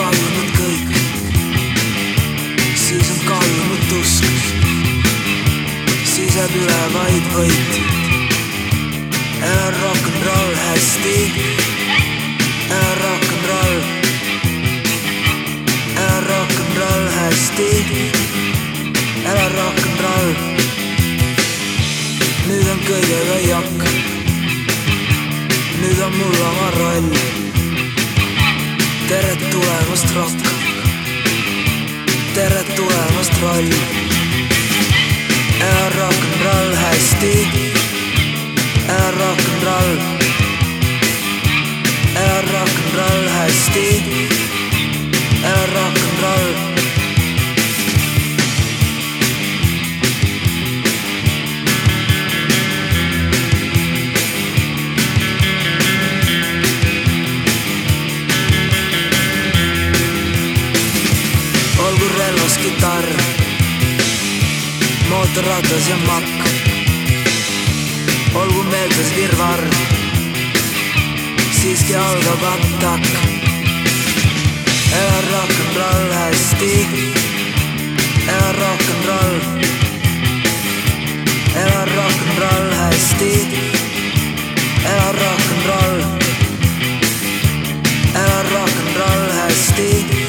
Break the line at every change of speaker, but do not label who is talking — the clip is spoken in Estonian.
kadunud kõik, siis on kadunud usk, siis jääb üle vaid võit. Ela rock n roll hästi, ela rock n roll, ela rock n roll hästi, ela rock n roll. Nüüd on kõigega jakk, nüüd on mul oma roll. Tere tulemast rock, tere tulemast roll. Ela rock n roll hästi, ela rock n roll, ela rock n roll hästi, ela rock n roll. Olgu relvas kitarr, mootorratas ja makk, olgu meeldes virvarr, siiski algab attakk. Ela rock n roll hästi, ela rock n roll, ela rock n roll hästi, ela rock n roll, ela rock n roll hästi.